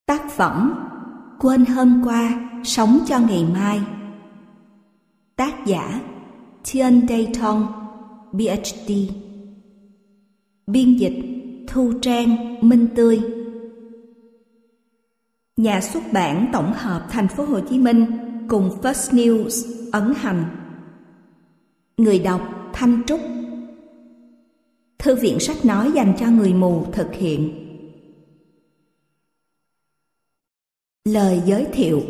Tác phẩm Quên hôm qua, sống cho ngày mai. Tác giả Thien Dayton, PhD. Biên dịch Thu Trang, Minh Tươi. Nhà xuất bản tổng hợp Thành phố Hồ Chí Minh cùng First News ấn hành. Người đọc Thanh Trúc. Thư viện sách nói dành cho người mù thực hiện. Lời giới thiệu.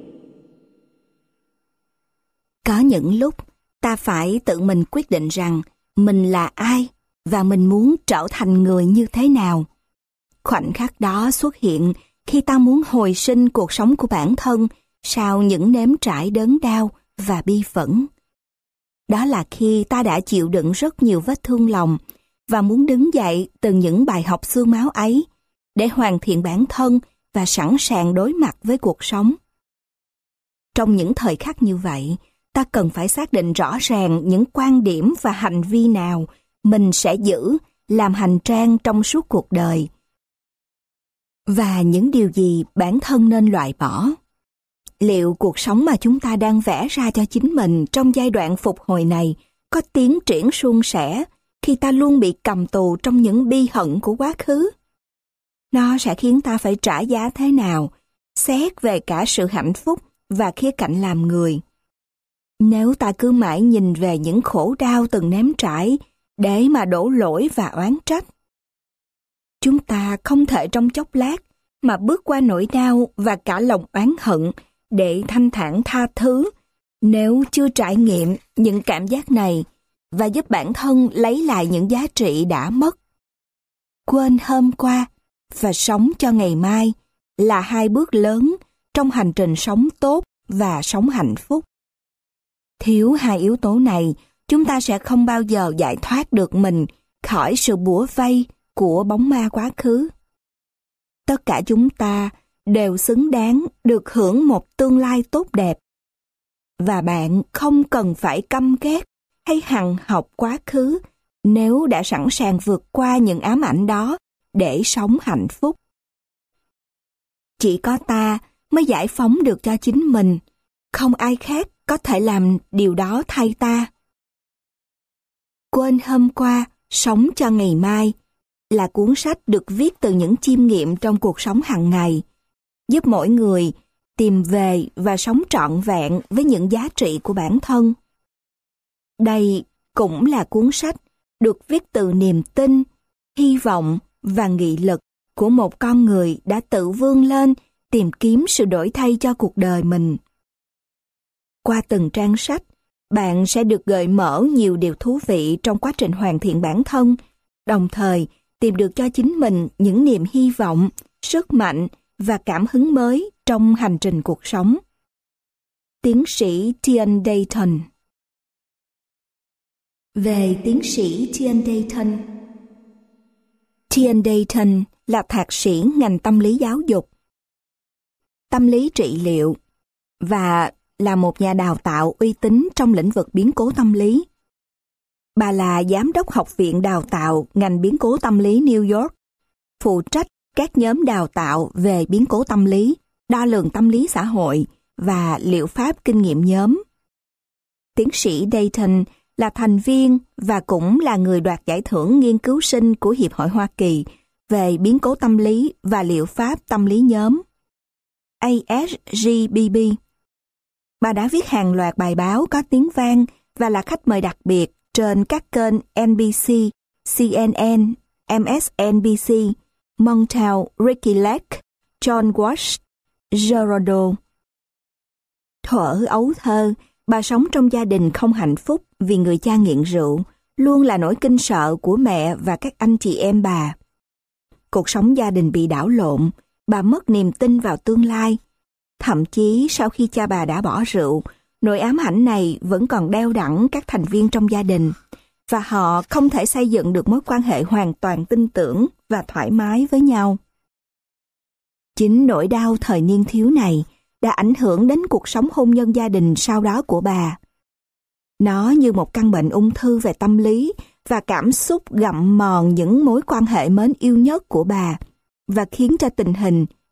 Có những lúc ta phải tự mình quyết định rằng mình là ai và mình muốn trở thành người như thế nào. Khoảnh khắc đó xuất hiện khi ta muốn hồi sinh cuộc sống của bản thân sau những nếm trải đớn đau và bi phẫn. Đó là khi ta đã chịu đựng rất nhiều vết thương lòng và muốn đứng dậy từ những bài học xương máu ấy để hoàn thiện bản thân và sẵn sàng đối mặt với cuộc sống. Trong những thời khắc như vậy, ta cần phải xác định rõ ràng những quan điểm và hành vi nào mình sẽ giữ làm hành trang trong suốt cuộc đời, và những điều gì bản thân nên loại bỏ. Liệu cuộc sống mà chúng ta đang vẽ ra cho chính mình trong giai đoạn phục hồi này có tiến triển suôn sẻ khi ta luôn bị cầm tù trong những bi hận của quá khứ? Nó sẽ khiến ta phải trả giá thế nào, xét về cả sự hạnh phúc và khía cạnh làm người. Nếu ta cứ mãi nhìn về những khổ đau từng nếm trải để mà đổ lỗi và oán trách, chúng ta không thể trong chốc lát mà bước qua nỗi đau và cả lòng oán hận để thanh thản tha thứ nếu chưa trải nghiệm những cảm giác này và giúp bản thân lấy lại những giá trị đã mất. Quên hôm qua và sống cho ngày mai là hai bước lớn trong hành trình sống tốt và sống hạnh phúc. Thiếu hai yếu tố này, chúng ta sẽ không bao giờ giải thoát được mình khỏi sự bủa vây của bóng ma quá khứ. Tất cả chúng ta đều xứng đáng được hưởng một tương lai tốt đẹp. Và bạn không cần phải căm ghét hay hằn học quá khứ nếu đã sẵn sàng vượt qua những ám ảnh đó để sống hạnh phúc. Chỉ có ta mới giải phóng được cho chính mình, không ai khác có thể làm điều đó thay ta. Quên hôm qua, sống cho ngày mai là cuốn sách được viết từ những chiêm nghiệm trong cuộc sống hàng ngày, giúp mỗi người tìm về và sống trọn vẹn với những giá trị của bản thân. Đây cũng là cuốn sách được viết từ niềm tin, hy vọng và nghị lực của một con người đã tự vươn lên tìm kiếm sự đổi thay cho cuộc đời mình. Qua từng trang sách, bạn sẽ được gợi mở nhiều điều thú vị trong quá trình hoàn thiện bản thân, đồng thời tìm được cho chính mình những niềm hy vọng, sức mạnh và cảm hứng mới trong hành trình cuộc sống. Tiến sĩ Thien Dayton. Về tiến sĩ Thien Dayton. Thien Dayton là thạc sĩ ngành tâm lý giáo dục, tâm lý trị liệu và là một nhà đào tạo uy tín trong lĩnh vực biến cố tâm lý. Bà là giám đốc học viện đào tạo ngành biến cố tâm lý New York, phụ trách các nhóm đào tạo về biến cố tâm lý, đo lường tâm lý xã hội và liệu pháp kinh nghiệm nhóm. Tiến sĩ Dayton là thành viên và cũng là người đoạt giải thưởng nghiên cứu sinh của Hiệp hội Hoa Kỳ về biến cố tâm lý và liệu pháp tâm lý nhóm, ASGBB. Bà đã viết hàng loạt bài báo có tiếng vang và là khách mời đặc biệt trên các kênh NBC, CNN, MSNBC, Montel, Ricky Lake, John Walsh, Geraldo. Thuở ấu thơ, bà sống trong gia đình không hạnh phúc vì người cha nghiện rượu, luôn là nỗi kinh sợ của mẹ và các anh chị em bà. Cuộc sống gia đình bị đảo lộn, bà mất niềm tin vào tương lai. Thậm chí sau khi cha bà đã bỏ rượu, nỗi ám ảnh này vẫn còn đeo đẳng các thành viên trong gia đình, và họ không thể xây dựng được mối quan hệ hoàn toàn tin tưởng và thoải mái với nhau. Chính nỗi đau thời niên thiếu này đã ảnh hưởng đến cuộc sống hôn nhân gia đình sau đó của bà. Nó như một căn bệnh ung thư về tâm lý và cảm xúc gặm mòn những mối quan hệ mến yêu nhất của bà và khiến cho tình hình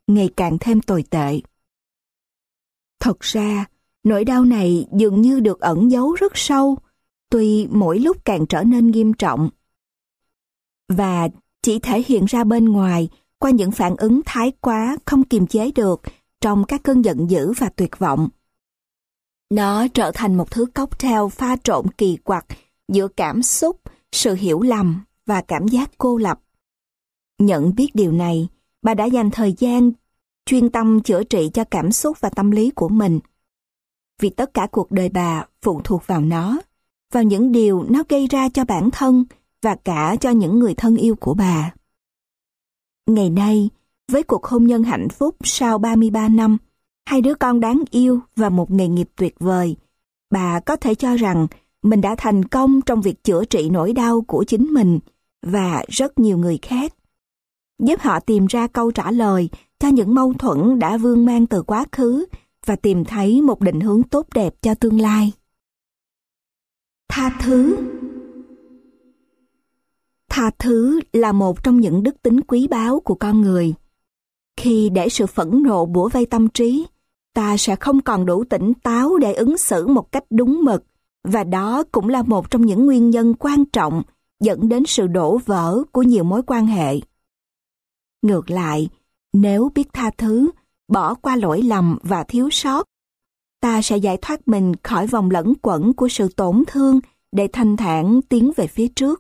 ngày càng thêm tồi tệ. Thật ra, nỗi đau này dường như được ẩn giấu rất sâu, tuy mỗi lúc càng trở nên nghiêm trọng. Và chỉ thể hiện ra bên ngoài qua những phản ứng thái quá không kiềm chế được trong các cơn giận dữ và tuyệt vọng. Nó trở thành một thứ cocktail pha trộn kỳ quặc giữa cảm xúc, sự hiểu lầm và cảm giác cô lập. Nhận biết điều này, bà đã dành thời gian chuyên tâm chữa trị cho cảm xúc và tâm lý của mình. Vì tất cả cuộc đời bà phụ thuộc vào nó, vào những điều nó gây ra cho bản thân và cả cho những người thân yêu của bà. Ngày nay, với cuộc hôn nhân hạnh phúc sau 33 năm, 2 đứa con đáng yêu và một nghề nghiệp tuyệt vời, bà có thể cho rằng mình đã thành công trong việc chữa trị nỗi đau của chính mình và rất nhiều người khác, giúp họ tìm ra câu trả lời cho những mâu thuẫn đã vương mang từ quá khứ và tìm thấy một định hướng tốt đẹp cho tương lai. Tha thứ. Tha thứ là một trong những đức tính quý báu của con người. Khi để sự phẫn nộ bủa vây tâm trí, ta sẽ không còn đủ tỉnh táo để ứng xử một cách đúng mực, và đó cũng là một trong những nguyên nhân quan trọng dẫn đến sự đổ vỡ của nhiều mối quan hệ. Ngược lại, nếu biết tha thứ, bỏ qua lỗi lầm và thiếu sót, ta sẽ giải thoát mình khỏi vòng lẩn quẩn của sự tổn thương để thanh thản tiến về phía trước.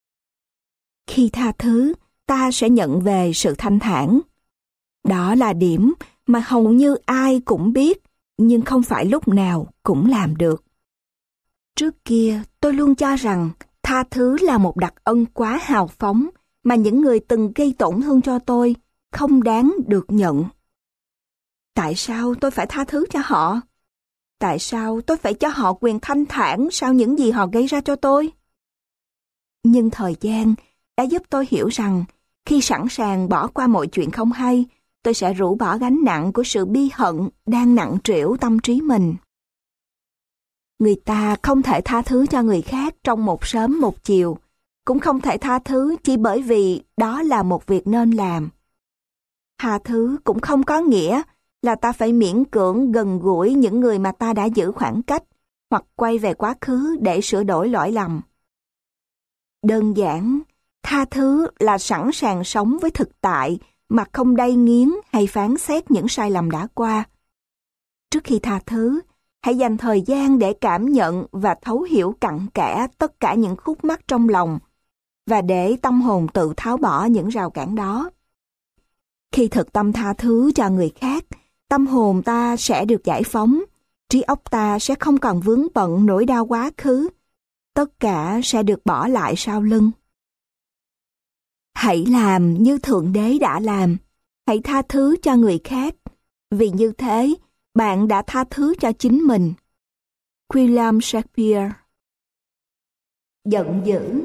Khi tha thứ, ta sẽ nhận về sự thanh thản. Đó là điểm mà hầu như ai cũng biết, nhưng không phải lúc nào cũng làm được. Trước kia, tôi luôn cho rằng tha thứ là một đặc ân quá hào phóng mà những người từng gây tổn thương cho tôi không đáng được nhận. Tại sao tôi phải tha thứ cho họ? Tại sao tôi phải cho họ quyền thanh thản sau những gì họ gây ra cho tôi? Nhưng thời gian đã giúp tôi hiểu rằng khi sẵn sàng bỏ qua mọi chuyện không hay, tôi sẽ rũ bỏ gánh nặng của sự bi hận đang nặng trĩu tâm trí mình. Người ta không thể tha thứ cho người khác trong một sớm một chiều, cũng không thể tha thứ chỉ bởi vì đó là một việc nên làm. Tha thứ cũng không có nghĩa là ta phải miễn cưỡng gần gũi những người mà ta đã giữ khoảng cách, hoặc quay về quá khứ để sửa đổi lỗi lầm. Đơn giản, tha thứ là sẵn sàng sống với thực tại mà không đay nghiến hay phán xét những sai lầm đã qua. Trước khi tha thứ, hãy dành thời gian để cảm nhận và thấu hiểu cặn kẽ tất cả những khúc mắc trong lòng, và để tâm hồn tự tháo bỏ những rào cản đó. Khi thực tâm tha thứ cho người khác, tâm hồn ta sẽ được giải phóng, trí óc ta sẽ không còn vướng bận nỗi đau quá khứ, tất cả sẽ được bỏ lại sau lưng. Hãy làm như Thượng Đế đã làm, hãy tha thứ cho người khác, vì như thế bạn đã tha thứ cho chính mình. William Shakespeare. Giận dữ.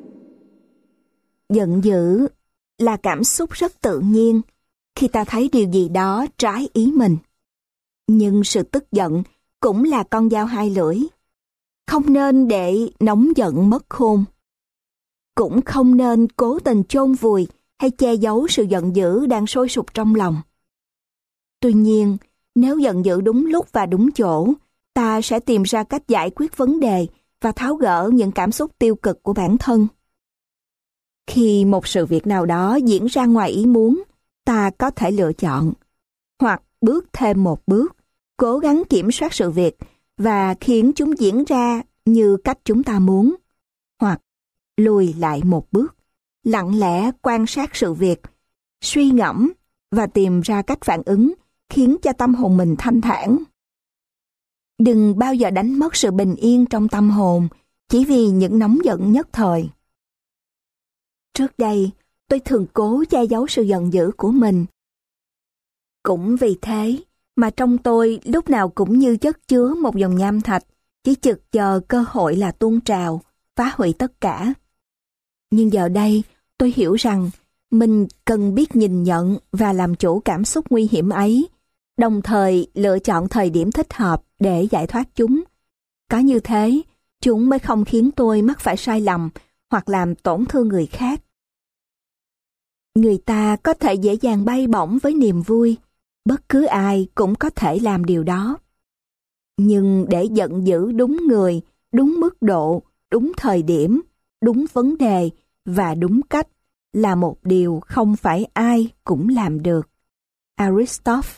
Giận dữ là cảm xúc rất tự nhiên khi ta thấy điều gì đó trái ý mình. Nhưng sự tức giận cũng là con dao hai lưỡi. Không nên để nóng giận mất khôn. Cũng không nên cố tình chôn vùi hay che giấu sự giận dữ đang sôi sục trong lòng. Tuy nhiên, nếu giận dữ đúng lúc và đúng chỗ, ta sẽ tìm ra cách giải quyết vấn đề và tháo gỡ những cảm xúc tiêu cực của bản thân. Khi một sự việc nào đó diễn ra ngoài ý muốn, ta có thể lựa chọn, hoặc bước thêm một bước, cố gắng kiểm soát sự việc và khiến chúng diễn ra như cách chúng ta muốn, hoặc lùi lại một bước, lặng lẽ quan sát sự việc, suy ngẫm và tìm ra cách phản ứng khiến cho tâm hồn mình thanh thản. Đừng bao giờ đánh mất sự bình yên trong tâm hồn chỉ vì những nóng giận nhất thời. Trước đây, tôi thường cố che giấu sự giận dữ của mình. Cũng vì thế mà trong tôi lúc nào cũng như chất chứa một dòng nham thạch, chỉ trực chờ cơ hội là tuôn trào, phá hủy tất cả. Nhưng giờ đây, tôi hiểu rằng mình cần biết nhìn nhận và làm chủ cảm xúc nguy hiểm ấy, đồng thời lựa chọn thời điểm thích hợp để giải thoát chúng. Có như thế, chúng mới không khiến tôi mắc phải sai lầm hoặc làm tổn thương người khác. Người ta có thể dễ dàng bay bổng với niềm vui, bất cứ ai cũng có thể làm điều đó. Nhưng để giận dữ đúng người, đúng mức độ, đúng thời điểm, đúng vấn đề và đúng cách là một điều không phải ai cũng làm được. Aristotle.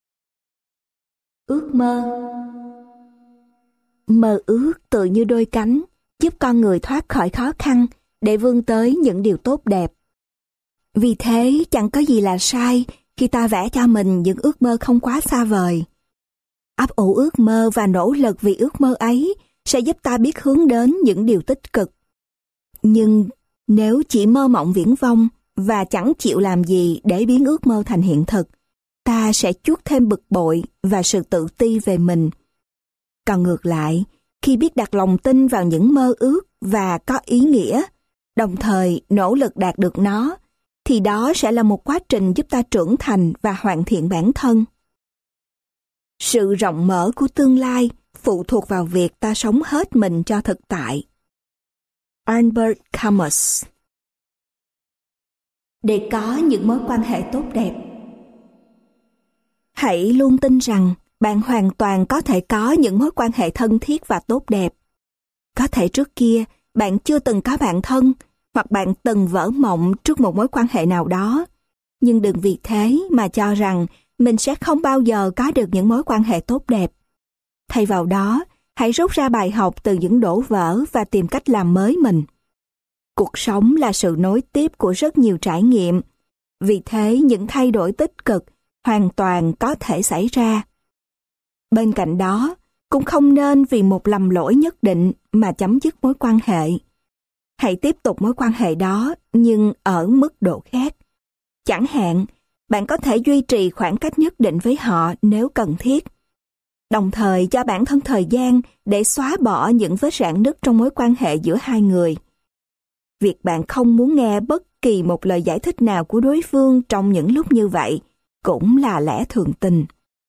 Ước mơ. Mơ ước tự như đôi cánh, giúp con người thoát khỏi khó khăn để vươn tới những điều tốt đẹp. Vì thế chẳng có gì là sai khi ta vẽ cho mình những ước mơ không quá xa vời. Ấp ủ ước mơ và nỗ lực vì ước mơ ấy sẽ giúp ta biết hướng đến những điều tích cực. Nhưng nếu chỉ mơ mộng viển vông và chẳng chịu làm gì để biến ước mơ thành hiện thực, ta sẽ chuốc thêm bực bội và sự tự ti về mình. Còn ngược lại, khi biết đặt lòng tin vào những mơ ước và có ý nghĩa, đồng thời nỗ lực đạt được nó, thì đó sẽ là một quá trình giúp ta trưởng thành và hoàn thiện bản thân. Sự rộng mở của tương lai phụ thuộc vào việc ta sống hết mình cho thực tại. Albert Camus. Để có những mối quan hệ tốt đẹp, hãy luôn tin rằng bạn hoàn toàn có thể có những mối quan hệ thân thiết và tốt đẹp. Có thể trước kia bạn chưa từng có bạn thân, hoặc bạn từng vỡ mộng trước một mối quan hệ nào đó. Nhưng đừng vì thế mà cho rằng mình sẽ không bao giờ có được những mối quan hệ tốt đẹp. Thay vào đó, hãy rút ra bài học từ những đổ vỡ và tìm cách làm mới mình. Cuộc sống là sự nối tiếp của rất nhiều trải nghiệm. Vì thế, những thay đổi tích cực hoàn toàn có thể xảy ra. Bên cạnh đó, cũng không nên vì một lầm lỗi nhất định mà chấm dứt mối quan hệ. Hãy tiếp tục mối quan hệ đó nhưng ở mức độ khác. Chẳng hạn, bạn có thể duy trì khoảng cách nhất định với họ nếu cần thiết. Đồng thời cho bản thân thời gian để xóa bỏ những vết rạn nứt trong mối quan hệ giữa hai người. Việc bạn không muốn nghe bất kỳ một lời giải thích nào của đối phương trong những lúc như vậy cũng là lẽ thường tình.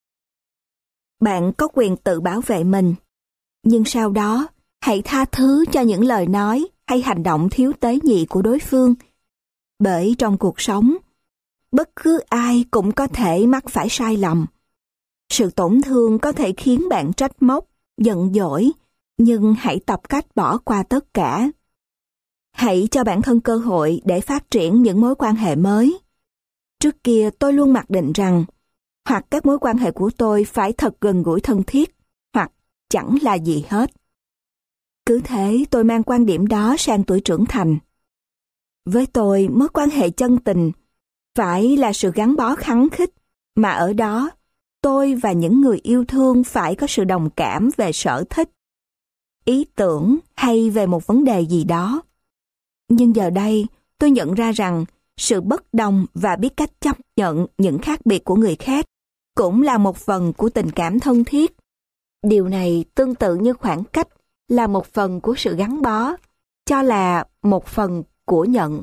Bạn có quyền tự bảo vệ mình, nhưng sau đó hãy tha thứ cho những lời nói hay hành động thiếu tế nhị của đối phương. Bởi trong cuộc sống, bất cứ ai cũng có thể mắc phải sai lầm. Sự tổn thương có thể khiến bạn trách móc, giận dỗi, nhưng hãy tập cách bỏ qua tất cả. Hãy cho bản thân cơ hội để phát triển những mối quan hệ mới. Trước kia tôi luôn mặc định rằng hoặc các mối quan hệ của tôi phải thật gần gũi thân thiết, hoặc chẳng là gì hết. Cứ thế tôi mang quan điểm đó sang tuổi trưởng thành. Với tôi, mối quan hệ chân tình phải là sự gắn bó khăng khít, mà ở đó tôi và những người yêu thương phải có sự đồng cảm về sở thích, ý tưởng hay về một vấn đề gì đó. Nhưng giờ đây, tôi nhận ra rằng sự bất đồng và biết cách chấp nhận những khác biệt của người khác cũng là một phần của tình cảm thân thiết. Điều này tương tự như khoảng cách là một phần của sự gắn bó, cho là một phần của nhận.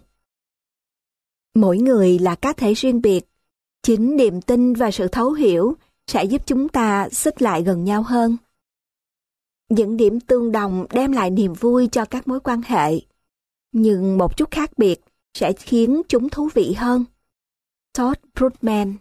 Mỗi người là cá thể riêng biệt. Chính niềm tin và sự thấu hiểu sẽ giúp chúng ta xích lại gần nhau hơn. Những điểm tương đồng đem lại niềm vui cho các mối quan hệ, nhưng một chút khác biệt sẽ khiến chúng thú vị hơn. Todd Brugman.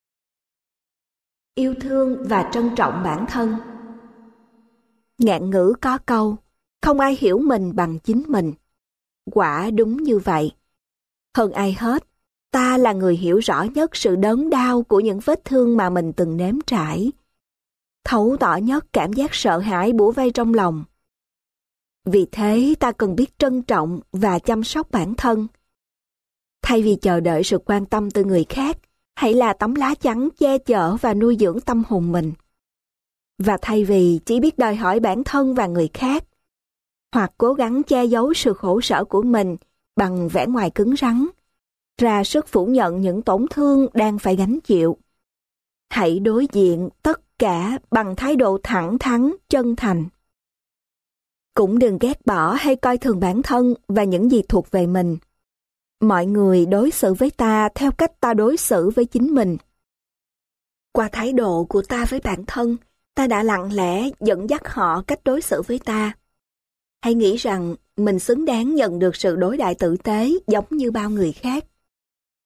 Yêu thương và trân trọng bản thân. Ngạn ngữ có câu, không ai hiểu mình bằng chính mình. Quả đúng như vậy. Hơn ai hết, ta là người hiểu rõ nhất sự đớn đau của những vết thương mà mình từng nếm trải. Thấu tỏ nhất cảm giác sợ hãi bủa vây trong lòng. Vì thế ta cần biết trân trọng và chăm sóc bản thân. Thay vì chờ đợi sự quan tâm từ người khác, hãy là tấm lá chắn che chở và nuôi dưỡng tâm hồn mình. Và thay vì chỉ biết đòi hỏi bản thân và người khác, hoặc cố gắng che giấu sự khổ sở của mình bằng vẻ ngoài cứng rắn, ra sức phủ nhận những tổn thương đang phải gánh chịu, hãy đối diện tất cả bằng thái độ thẳng thắn, chân thành. Cũng đừng ghét bỏ hay coi thường bản thân và những gì thuộc về mình. Mọi người đối xử với ta theo cách ta đối xử với chính mình. Qua thái độ của ta với bản thân, ta đã lặng lẽ dẫn dắt họ cách đối xử với ta. Hãy nghĩ rằng mình xứng đáng nhận được sự đối đãi tử tế giống như bao người khác.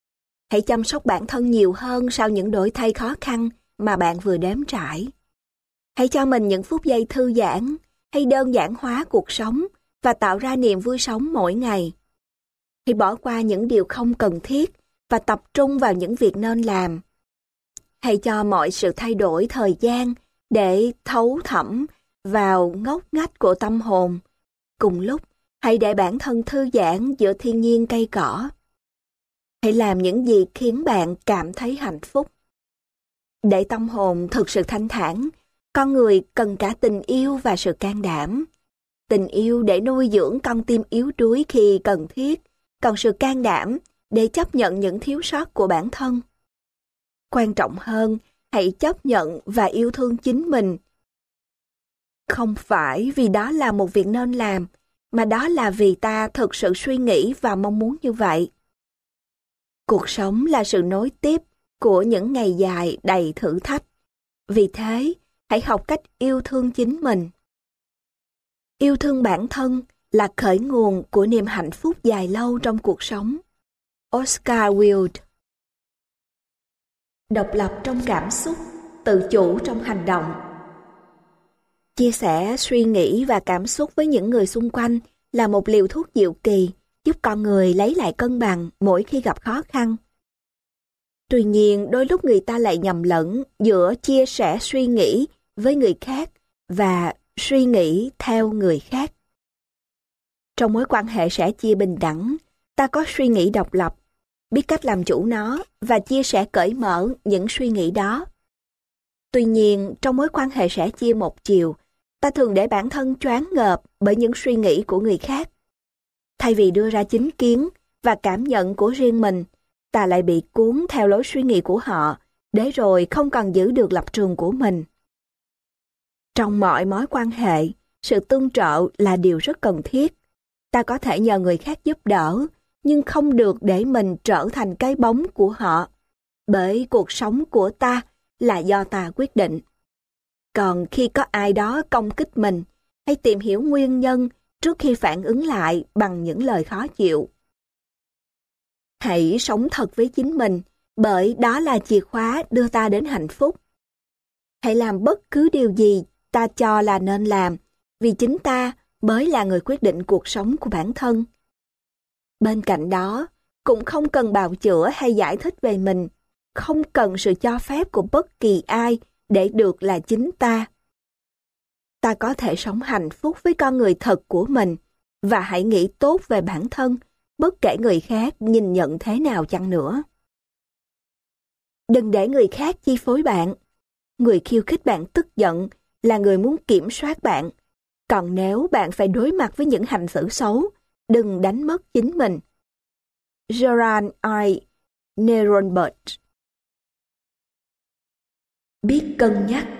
Hãy chăm sóc bản thân nhiều hơn sau những đổi thay khó khăn mà bạn vừa đếm trải. Hãy cho mình những phút giây thư giãn, hãy đơn giản hóa cuộc sống và tạo ra niềm vui sống mỗi ngày. Hãy bỏ qua những điều không cần thiết và tập trung vào những việc nên làm. Hãy cho mọi sự thay đổi thời gian để thấu thẩm vào ngóc ngách của tâm hồn. Cùng lúc, hãy để bản thân thư giãn giữa thiên nhiên cây cỏ. Hãy làm những gì khiến bạn cảm thấy hạnh phúc. Để tâm hồn thực sự thanh thản, con người cần cả tình yêu và sự can đảm. Tình yêu để nuôi dưỡng con tim yếu đuối khi cần thiết, còn sự can đảm để chấp nhận những thiếu sót của bản thân. Quan trọng hơn, hãy chấp nhận và yêu thương chính mình. Không phải vì đó là một việc nên làm, mà đó là vì ta thực sự suy nghĩ và mong muốn như vậy. Cuộc sống là sự nối tiếp của những ngày dài đầy thử thách. Vì thế, hãy học cách yêu thương chính mình. Yêu thương bản thân là khởi nguồn của niềm hạnh phúc dài lâu trong cuộc sống. Oscar Wilde. Độc lập trong cảm xúc, tự chủ trong hành động. Chia sẻ suy nghĩ và cảm xúc với những người xung quanh là một liều thuốc diệu kỳ, giúp con người lấy lại cân bằng mỗi khi gặp khó khăn. Tuy nhiên, đôi lúc người ta lại nhầm lẫn giữa chia sẻ suy nghĩ với người khác và suy nghĩ theo người khác. Trong mối quan hệ sẻ chia bình đẳng, ta có suy nghĩ độc lập, biết cách làm chủ nó và chia sẻ cởi mở những suy nghĩ đó. Tuy nhiên, trong mối quan hệ sẻ chia một chiều, ta thường để bản thân choáng ngợp bởi những suy nghĩ của người khác. Thay vì đưa ra chính kiến và cảm nhận của riêng mình, ta lại bị cuốn theo lối suy nghĩ của họ, để rồi không còn giữ được lập trường của mình. Trong mọi mối quan hệ, sự tương trợ là điều rất cần thiết. Ta có thể nhờ người khác giúp đỡ, nhưng không được để mình trở thành cái bóng của họ, bởi cuộc sống của ta là do ta quyết định. Còn khi có ai đó công kích mình, hãy tìm hiểu nguyên nhân trước khi phản ứng lại bằng những lời khó chịu. Hãy sống thật với chính mình, bởi đó là chìa khóa đưa ta đến hạnh phúc. Hãy làm bất cứ điều gì ta cho là nên làm, vì chính ta mới là người quyết định cuộc sống của bản thân. Bên cạnh đó, cũng không cần bào chữa hay giải thích về mình, không cần sự cho phép của bất kỳ ai để được là chính ta. Ta có thể sống hạnh phúc với con người thật của mình, và hãy nghĩ tốt về bản thân, bất kể người khác nhìn nhận thế nào chăng nữa. Đừng để người khác chi phối bạn. Người khiêu khích bạn tức giận là người muốn kiểm soát bạn. Còn nếu bạn phải đối mặt với những hành xử xấu, đừng đánh mất chính mình. Gerard I. Neronbert. Biết cân nhắc.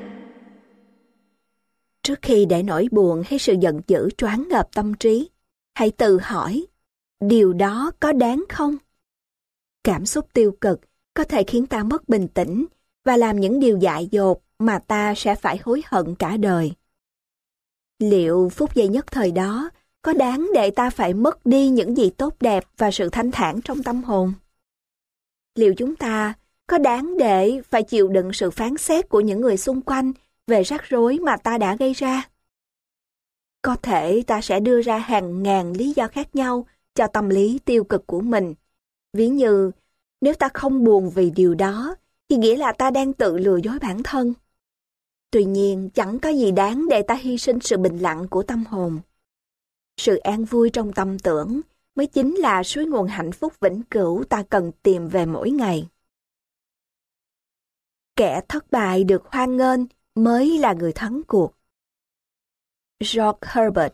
Trước khi để nỗi buồn hay sự giận dữ choáng ngợp tâm trí, hãy tự hỏi, điều đó có đáng không? Cảm xúc tiêu cực có thể khiến ta mất bình tĩnh và làm những điều dại dột mà ta sẽ phải hối hận cả đời. Liệu phút giây nhất thời đó có đáng để ta phải mất đi những gì tốt đẹp và sự thanh thản trong tâm hồn? Liệu chúng ta có đáng để phải chịu đựng sự phán xét của những người xung quanh về rắc rối mà ta đã gây ra? Có thể ta sẽ đưa ra hàng ngàn lý do khác nhau cho tâm lý tiêu cực của mình. Ví như, nếu ta không buồn vì điều đó, thì nghĩa là ta đang tự lừa dối bản thân. Tuy nhiên, chẳng có gì đáng để ta hy sinh sự bình lặng của tâm hồn. Sự an vui trong tâm tưởng mới chính là suối nguồn hạnh phúc vĩnh cửu ta cần tìm về mỗi ngày. Kẻ thất bại được hoan nghênh mới là người thắng cuộc. George Herbert.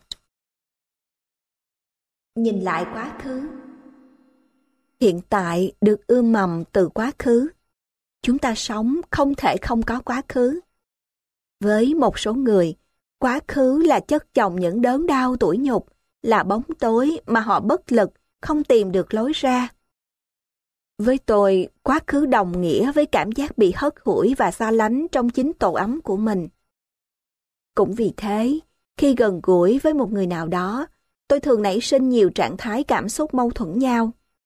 Nhìn lại quá khứ. Hiện tại được ươm mầm từ quá khứ. Chúng ta sống không thể không có quá khứ. Với một số người, quá khứ là chất chồng những đớn đau tủi nhục, là bóng tối mà họ bất lực, không tìm được lối ra. Với tôi, quá khứ đồng nghĩa với cảm giác bị hất hủi và xa lánh trong chính tổ ấm của mình. Cũng vì thế, khi gần gũi với một người nào đó, tôi thường nảy sinh nhiều trạng thái cảm xúc mâu thuẫn nhau.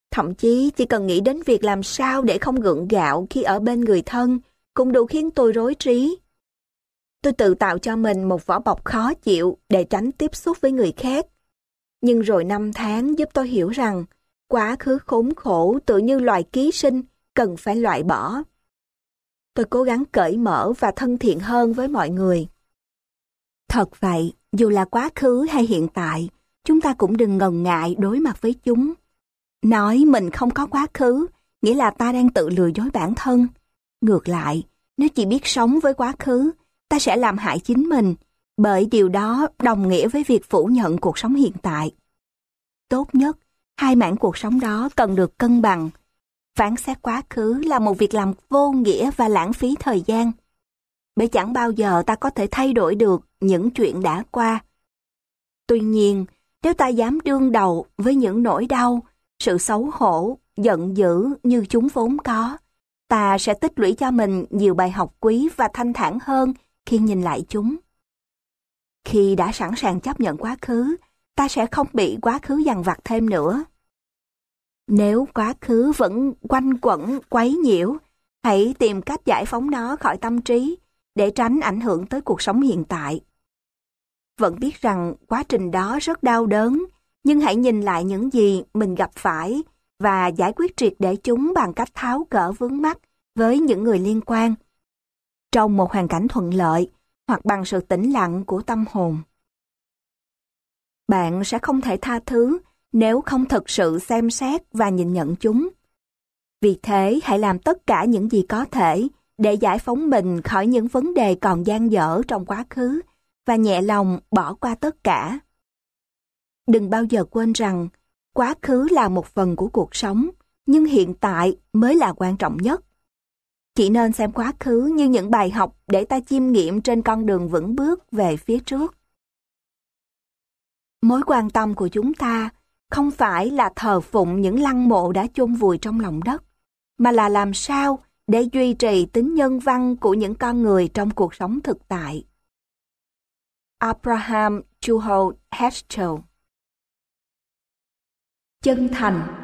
Thậm chí chỉ cần nghĩ đến việc làm sao để không gượng gạo khi ở bên người thân cũng đủ khiến tôi rối trí. Tôi tự tạo cho mình một vỏ bọc khó chịu để tránh tiếp xúc với người khác. Nhưng rồi năm tháng giúp tôi hiểu rằng quá khứ khốn khổ tự như loài ký sinh cần phải loại bỏ. Tôi cố gắng cởi mở và thân thiện hơn với mọi người. Thật vậy, dù là quá khứ hay hiện tại, chúng ta cũng đừng ngần ngại đối mặt với chúng. Nói mình không có quá khứ, nghĩa là ta đang tự lừa dối bản thân. Ngược lại, nếu chỉ biết sống với quá khứ, ta sẽ làm hại chính mình, bởi điều đó đồng nghĩa với việc phủ nhận cuộc sống hiện tại. Tốt nhất, hai mảng cuộc sống đó cần được cân bằng. Phán xét quá khứ là một việc làm vô nghĩa và lãng phí thời gian, bởi chẳng bao giờ ta có thể thay đổi được những chuyện đã qua. Tuy nhiên, nếu ta dám đương đầu với những nỗi đau, sự xấu hổ, giận dữ như chúng vốn có, ta sẽ tích lũy cho mình nhiều bài học quý và thanh thản hơn khi nhìn lại chúng. Khi đã sẵn sàng chấp nhận quá khứ, ta sẽ không bị quá khứ dằn vặt thêm nữa. Nếu quá khứ vẫn quanh quẩn, quấy nhiễu, hãy tìm cách giải phóng nó khỏi tâm trí để tránh ảnh hưởng tới cuộc sống hiện tại. Vẫn biết rằng quá trình đó rất đau đớn, nhưng hãy nhìn lại những gì mình gặp phải và giải quyết triệt để chúng bằng cách tháo gỡ vướng mắc với những người liên quan, trong một hoàn cảnh thuận lợi hoặc bằng sự tĩnh lặng của tâm hồn. Bạn sẽ không thể tha thứ nếu không thực sự xem xét và nhìn nhận chúng. Vì thế, hãy làm tất cả những gì có thể để giải phóng mình khỏi những vấn đề còn dang dở trong quá khứ và nhẹ lòng bỏ qua tất cả. Đừng bao giờ quên rằng quá khứ là một phần của cuộc sống, nhưng hiện tại mới là quan trọng nhất. Chỉ nên xem quá khứ như những bài học để ta chiêm nghiệm trên con đường vững bước về phía trước. Mối quan tâm của chúng ta không phải là thờ phụng những lăng mộ đã chôn vùi trong lòng đất, mà là làm sao để duy trì tính nhân văn của những con người trong cuộc sống thực tại. Abraham Chuho Heschel. Chân thành.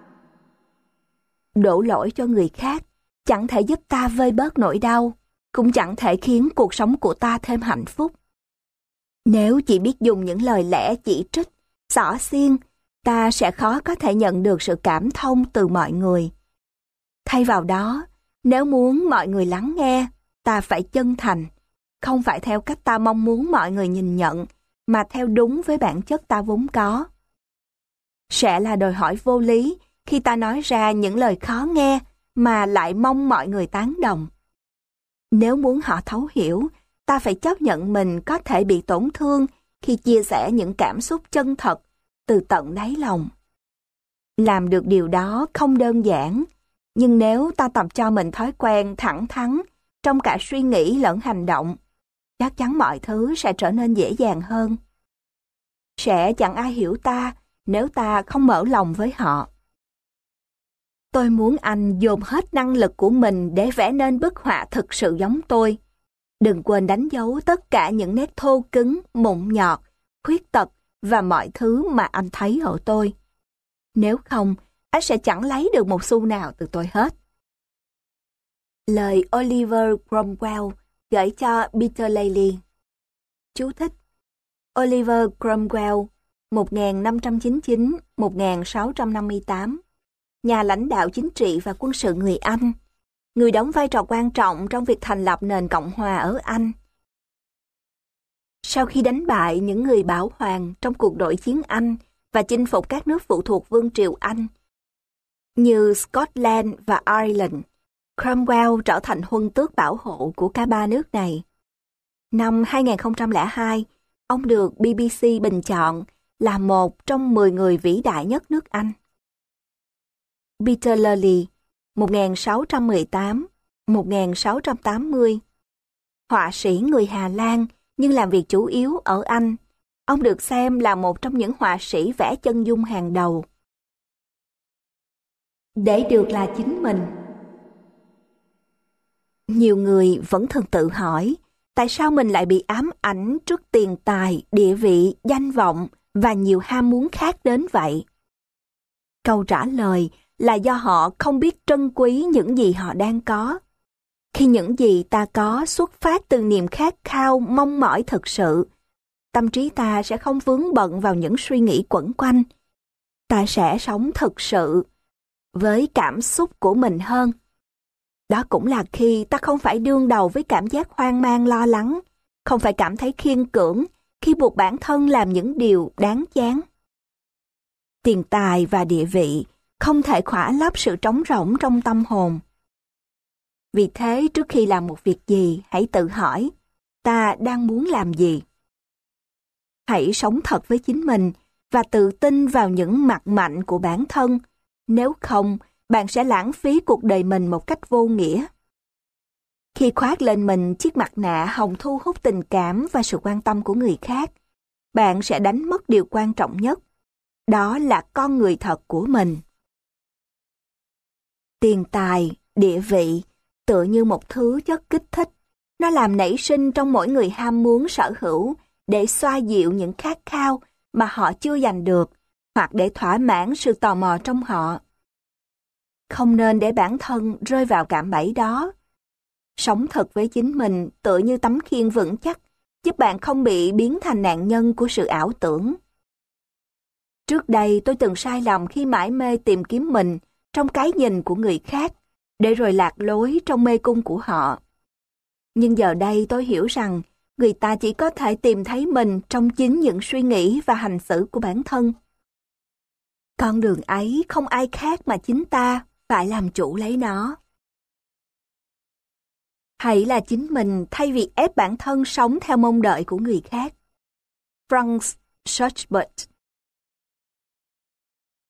Đổ lỗi cho người khác chẳng thể giúp ta vơi bớt nỗi đau, cũng chẳng thể khiến cuộc sống của ta thêm hạnh phúc. Nếu chỉ biết dùng những lời lẽ chỉ trích, xỏ xiên, ta sẽ khó có thể nhận được sự cảm thông từ mọi người. Thay vào đó, nếu muốn mọi người lắng nghe, ta phải chân thành, không phải theo cách ta mong muốn mọi người nhìn nhận, mà theo đúng với bản chất ta vốn có. Sẽ là đòi hỏi vô lý khi ta nói ra những lời khó nghe mà lại mong mọi người tán đồng. Nếu muốn họ thấu hiểu, ta phải chấp nhận mình có thể bị tổn thương khi chia sẻ những cảm xúc chân thật từ tận đáy lòng. Làm được điều đó không đơn giản, nhưng nếu ta tập cho mình thói quen thẳng thắn trong cả suy nghĩ lẫn hành động, chắc chắn mọi thứ sẽ trở nên dễ dàng hơn. Sẽ chẳng ai hiểu ta nếu ta không mở lòng với họ. Tôi muốn anh dồn hết năng lực của mình để vẽ nên bức họa thực sự giống tôi. Đừng quên đánh dấu tất cả những nét thô cứng, mụn nhọt, khuyết tật và mọi thứ mà anh thấy ở tôi. Nếu không, anh sẽ chẳng lấy được một xu nào từ tôi hết. Lời Oliver Cromwell gửi cho Peter Lely. Chú thích: Oliver Cromwell 1599-1658, nhà lãnh đạo chính trị và quân sự người Anh, người đóng vai trò quan trọng trong việc thành lập nền Cộng hòa ở Anh. Sau khi đánh bại những người bảo hoàng trong cuộc nội chiến Anh và chinh phục các nước phụ thuộc Vương triều Anh như Scotland và Ireland, Cromwell trở thành huân tước bảo hộ của cả ba nước này. Năm 2002, ông được BBC bình chọn là một trong 10 người vĩ đại nhất nước Anh. Peter Lely, 1618-1680, họa sĩ người Hà Lan nhưng làm việc chủ yếu ở Anh. Ông được xem là một trong những họa sĩ vẽ chân dung hàng đầu. Để được là chính mình. Nhiều người vẫn thường tự hỏi, tại sao mình lại bị ám ảnh trước tiền tài, địa vị, danh vọng và nhiều ham muốn khác đến vậy? Câu trả lời là do họ không biết trân quý những gì họ đang có. Khi những gì ta có xuất phát từ niềm khát khao mong mỏi thực sự, tâm trí ta sẽ không vướng bận vào những suy nghĩ quẩn quanh. Ta sẽ sống thực sự với cảm xúc của mình hơn. Đó cũng là khi ta không phải đương đầu với cảm giác hoang mang lo lắng, không phải cảm thấy khiên cưỡng khi buộc bản thân làm những điều đáng chán. Tiền tài và địa vị không thể khỏa lấp sự trống rỗng trong tâm hồn. Vì thế, trước khi làm một việc gì, hãy tự hỏi, ta đang muốn làm gì? Hãy sống thật với chính mình và tự tin vào những mặt mạnh của bản thân. Nếu không, bạn sẽ lãng phí cuộc đời mình một cách vô nghĩa. Khi khoác lên mình chiếc mặt nạ hòng thu hút tình cảm và sự quan tâm của người khác, bạn sẽ đánh mất điều quan trọng nhất. Đó là con người thật của mình. Tiền tài, địa vị, tựa như một thứ chất kích thích. Nó làm nảy sinh trong mỗi người ham muốn sở hữu để xoa dịu những khát khao mà họ chưa giành được, hoặc để thỏa mãn sự tò mò trong họ. Không nên để bản thân rơi vào cạm bẫy đó. Sống thật với chính mình tựa như tấm khiên vững chắc, giúp bạn không bị biến thành nạn nhân của sự ảo tưởng. Trước đây tôi từng sai lầm khi mải mê tìm kiếm mình trong cái nhìn của người khác, để rồi lạc lối trong mê cung của họ. Nhưng giờ đây tôi hiểu rằng người ta chỉ có thể tìm thấy mình trong chính những suy nghĩ và hành xử của bản thân. Con đường ấy không ai khác mà chính ta phải làm chủ lấy nó. Hãy là chính mình thay vì ép bản thân sống theo mong đợi của người khác. Frank Schubert.